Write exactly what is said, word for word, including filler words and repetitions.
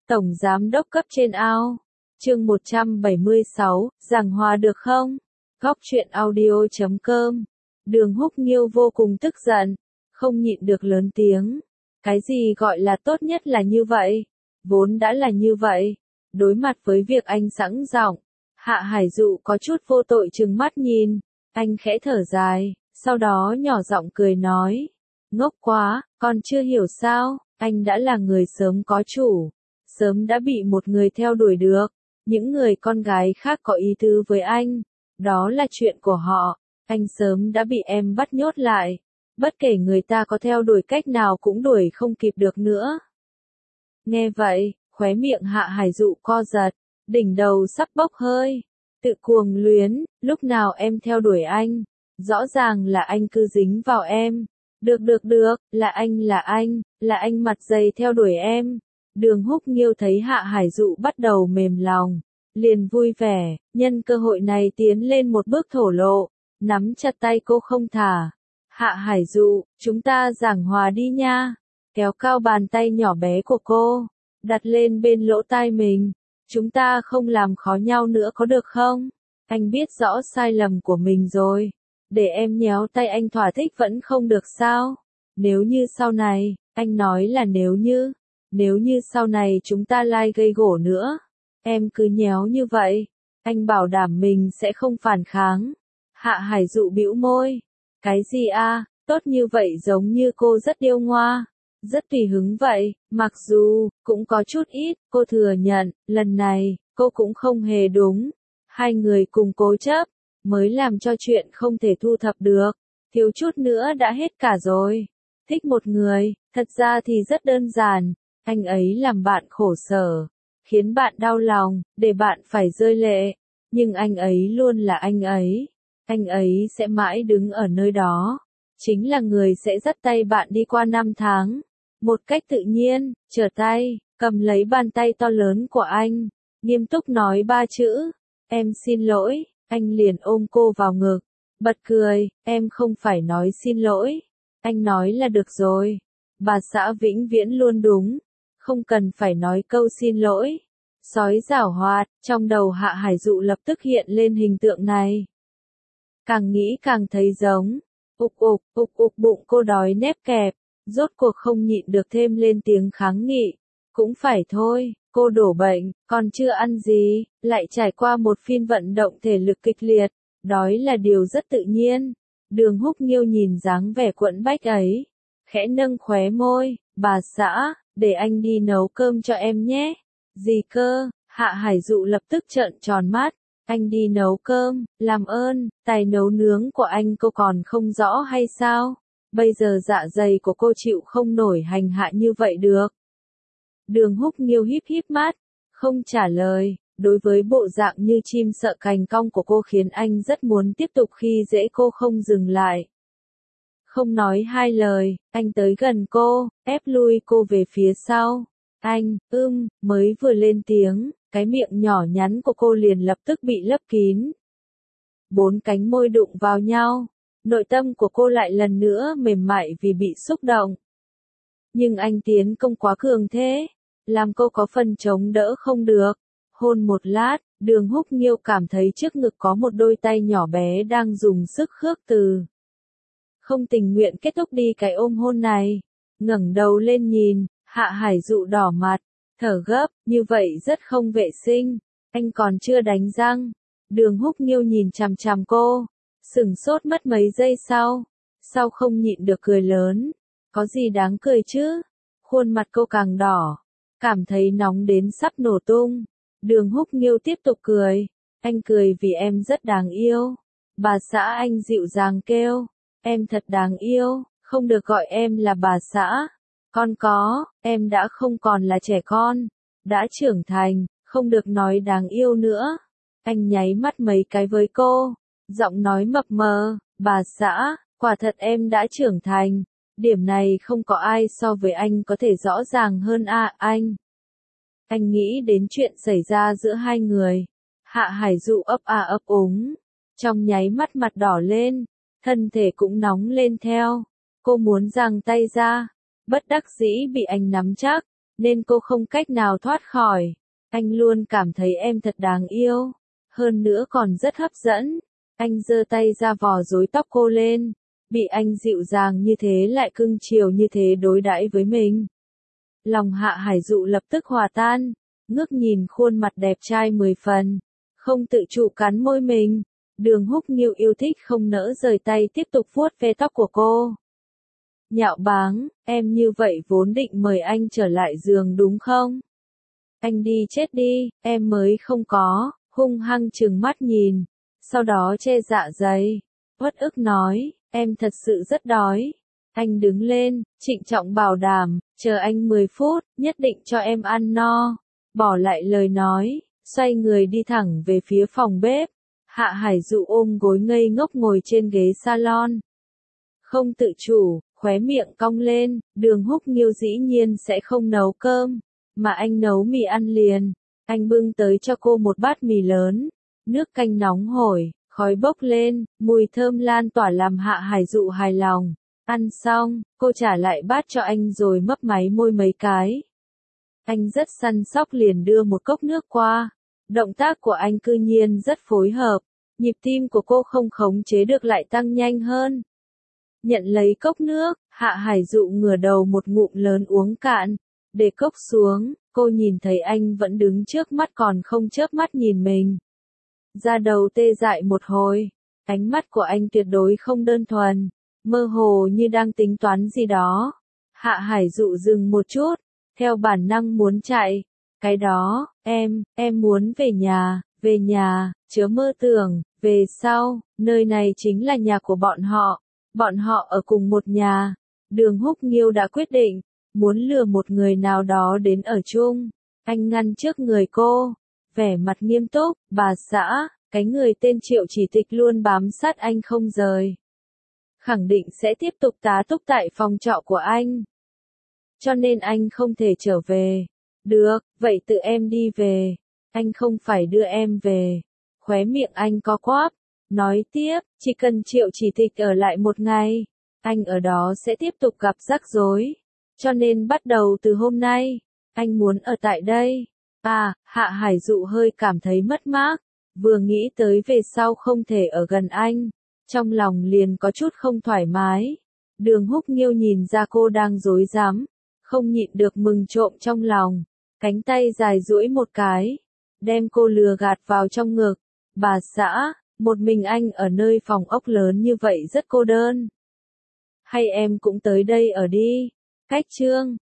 Tổng Giám đốc cấp trên ao. Chương một trăm bảy mươi sáu, giảng hòa được không? Góc truyện audio chấm com. Đường Húc Nghiêu vô cùng tức giận, không nhịn được lớn tiếng. Cái gì gọi là tốt nhất là như vậy? Vốn đã là như vậy. Đối mặt với việc anh sẵn giọng, Hạ Hải Dụ có chút vô tội trừng mắt nhìn. Anh khẽ thở dài, sau đó nhỏ giọng cười nói. Ngốc quá, con chưa hiểu sao, anh đã là người sớm có chủ. Sớm đã bị một người theo đuổi được. Những người con gái khác có ý tứ với anh, đó là chuyện của họ. Anh sớm đã bị em bắt nhốt lại. Bất kể người ta có theo đuổi cách nào cũng đuổi không kịp được nữa. Nghe vậy, khóe miệng Hạ Hải Dụ co giật, đỉnh đầu sắp bốc hơi. Tự cuồng luyến, lúc nào em theo đuổi anh, rõ ràng là anh cứ dính vào em. Được được được, là anh là anh, là anh mặt dày theo đuổi em. Đường Húc Nghiêu thấy Hạ Hải Dụ bắt đầu mềm lòng, liền vui vẻ, nhân cơ hội này tiến lên một bước thổ lộ, nắm chặt tay cô không thả. Hạ Hải Dụ, chúng ta giảng hòa đi nha. Kéo cao bàn tay nhỏ bé của cô, đặt lên bên lỗ tai mình. Chúng ta không làm khó nhau nữa có được không? Anh biết rõ sai lầm của mình rồi. Để em nhéo tay anh thỏa thích vẫn không được sao? Nếu như sau này, anh nói là nếu như, nếu như sau này chúng ta lai gây gổ nữa, em cứ nhéo như vậy, anh bảo đảm mình sẽ không phản kháng. Hạ Hải Dụ bĩu môi. Cái gì a? Tốt như vậy giống như cô rất điêu ngoa, rất tùy hứng vậy, mặc dù, cũng có chút ít, cô thừa nhận, lần này, cô cũng không hề đúng. Hai người cùng cố chấp, mới làm cho chuyện không thể thu thập được, thiếu chút nữa đã hết cả rồi. Thích một người, thật ra thì rất đơn giản, anh ấy làm bạn khổ sở, khiến bạn đau lòng, để bạn phải rơi lệ, nhưng anh ấy luôn là anh ấy, anh ấy sẽ mãi đứng ở nơi đó, chính là người sẽ dắt tay bạn đi qua năm tháng, một cách tự nhiên, trở tay, cầm lấy bàn tay to lớn của anh, nghiêm túc nói ba chữ, em xin lỗi. Anh liền ôm cô vào ngực, bật cười, em không phải nói xin lỗi, anh nói là được rồi. Bà xã vĩnh viễn luôn đúng, không cần phải nói câu xin lỗi. Sói giảo hoạt, trong đầu Hạ Hải Dụ lập tức hiện lên hình tượng này. Càng nghĩ càng thấy giống, ục ục, ục ục bụng cô đói nép kẹp, rốt cuộc không nhịn được thêm lên tiếng kháng nghị. Cũng phải thôi, cô đổ bệnh, còn chưa ăn gì, lại trải qua một phiên vận động thể lực kịch liệt, đói là điều rất tự nhiên. Đường Húc Nghiêu nhìn dáng vẻ quẫn bách ấy, khẽ nâng khóe môi, bà xã, để anh đi nấu cơm cho em nhé. Gì cơ? Hạ Hải Dụ lập tức trợn tròn mắt, anh đi nấu cơm, làm ơn, tài nấu nướng của anh cô còn không rõ hay sao? Bây giờ dạ dày của cô chịu không nổi hành hạ như vậy được. Đường Húc Nghiêu híp híp mắt, không trả lời, đối với bộ dạng như chim sợ cành cong của cô khiến anh rất muốn tiếp tục khi dễ cô không dừng lại. Không nói hai lời, anh tới gần cô, ép lui cô về phía sau. Anh, ưm, mới vừa lên tiếng, cái miệng nhỏ nhắn của cô liền lập tức bị lấp kín. Bốn cánh môi đụng vào nhau, nội tâm của cô lại lần nữa mềm mại vì bị xúc động. Nhưng anh tiến công quá cường thế, làm cô có phần chống đỡ không được. Hôn một lát, Đường Húc Nghiêu cảm thấy trước ngực có một đôi tay nhỏ bé đang dùng sức khước từ. Không tình nguyện kết thúc đi cái ôm hôn này. Ngẩng đầu lên nhìn, Hạ Hải Dụ đỏ mặt, thở gấp, như vậy rất không vệ sinh. Anh còn chưa đánh răng. Đường Húc Nghiêu nhìn chằm chằm cô, sửng sốt mất mấy giây sau. Sau không nhịn được cười lớn. Có gì đáng cười chứ? Khuôn mặt cô càng đỏ, cảm thấy nóng đến sắp nổ tung. Đường Húc Nghiêu tiếp tục cười. Anh cười vì em rất đáng yêu. Bà xã anh dịu dàng kêu. Em thật đáng yêu, không được gọi em là bà xã. Con có, em đã không còn là trẻ con. Đã trưởng thành, không được nói đáng yêu nữa. Anh nháy mắt mấy cái với cô. Giọng nói mập mờ, bà xã, quả thật em đã trưởng thành. Điểm này không có ai so với anh có thể rõ ràng hơn à, anh. Anh nghĩ đến chuyện xảy ra giữa hai người. Hạ Hải Dụ ấp a ấp úng. Trong nháy mắt mặt đỏ lên, thân thể cũng nóng lên theo. Cô muốn giằng tay ra, bất đắc dĩ bị anh nắm chắc. nên cô không cách nào thoát khỏi. Anh luôn cảm thấy em thật đáng yêu, hơn nữa còn rất hấp dẫn. Anh giơ tay ra vò rối tóc cô lên, bị anh dịu dàng như thế lại cưng chiều như thế đối đãi với mình. Lòng Hạ Hải Dụ lập tức hòa tan, ngước nhìn khuôn mặt đẹp trai mười phần, không tự chủ cắn môi mình. Đường Húc Nghiêu yêu thích không nỡ rời tay tiếp tục vuốt ve tóc của cô. Nhạo báng, em như vậy vốn định mời anh trở lại giường đúng không? Anh đi chết đi, em mới không có, hung hăng trừng mắt nhìn, sau đó che dạ dày, uất ức nói, em thật sự rất đói. Anh đứng lên, trịnh trọng bảo đảm, chờ anh mười phút, nhất định cho em ăn no. Bỏ lại lời nói, xoay người đi thẳng về phía phòng bếp. Hạ Hải Dụ ôm gối ngây ngốc ngồi trên ghế salon. Không tự chủ, khóe miệng cong lên, Đường Húc Nghiêu dĩ nhiên sẽ không nấu cơm, mà anh nấu mì ăn liền. Anh bưng tới cho cô một bát mì lớn, nước canh nóng hổi, khói bốc lên, mùi thơm lan tỏa làm Hạ Hải Dụ hài lòng. Ăn xong, cô trả lại bát cho anh rồi mấp máy môi mấy cái. Anh rất săn sóc liền đưa một cốc nước qua. Động tác của anh cư nhiên rất phối hợp, nhịp tim của cô không khống chế được lại tăng nhanh hơn. Nhận lấy cốc nước, Hạ Hải Dụ ngửa đầu một ngụm lớn uống cạn, để cốc xuống, cô nhìn thấy anh vẫn đứng trước mắt còn không chớp mắt nhìn mình. Da đầu tê dại một hồi, ánh mắt của anh tuyệt đối không đơn thuần, mơ hồ như đang tính toán gì đó. Hạ Hải Dụ dừng một chút, theo bản năng muốn chạy. Cái đó, em, em muốn về nhà, về nhà, chớ mơ tưởng, về sau, nơi này chính là nhà của bọn họ, bọn họ ở cùng một nhà. Đường Húc Nghiêu đã quyết định, muốn lừa một người nào đó đến ở chung. Anh ngăn trước người cô, vẻ mặt nghiêm túc, bà xã, cái người tên Triệu Chỉ Tịch luôn bám sát anh không rời. Khẳng định sẽ tiếp tục tá túc tại phòng trọ của anh. Cho nên anh không thể trở về. Được, vậy tự em đi về. Anh không phải đưa em về. Khóe miệng anh co quắp. Nói tiếp, chỉ cần Triệu Chỉ Tịch ở lại một ngày, anh ở đó sẽ tiếp tục gặp rắc rối. Cho nên bắt đầu từ hôm nay, anh muốn ở tại đây. À, Hạ Hải Dụ hơi cảm thấy mất mát. Vừa nghĩ tới về sau không thể ở gần anh, trong lòng liền có chút không thoải mái. Đường Húc Nghiêu nhìn ra cô đang rối rắm, không nhịn được mừng trộm trong lòng. Cánh tay dài duỗi một cái, đem cô lừa gạt vào trong ngực. Bà xã, một mình anh ở nơi phòng ốc lớn như vậy rất cô đơn. Hay em cũng tới đây ở đi. Cách chương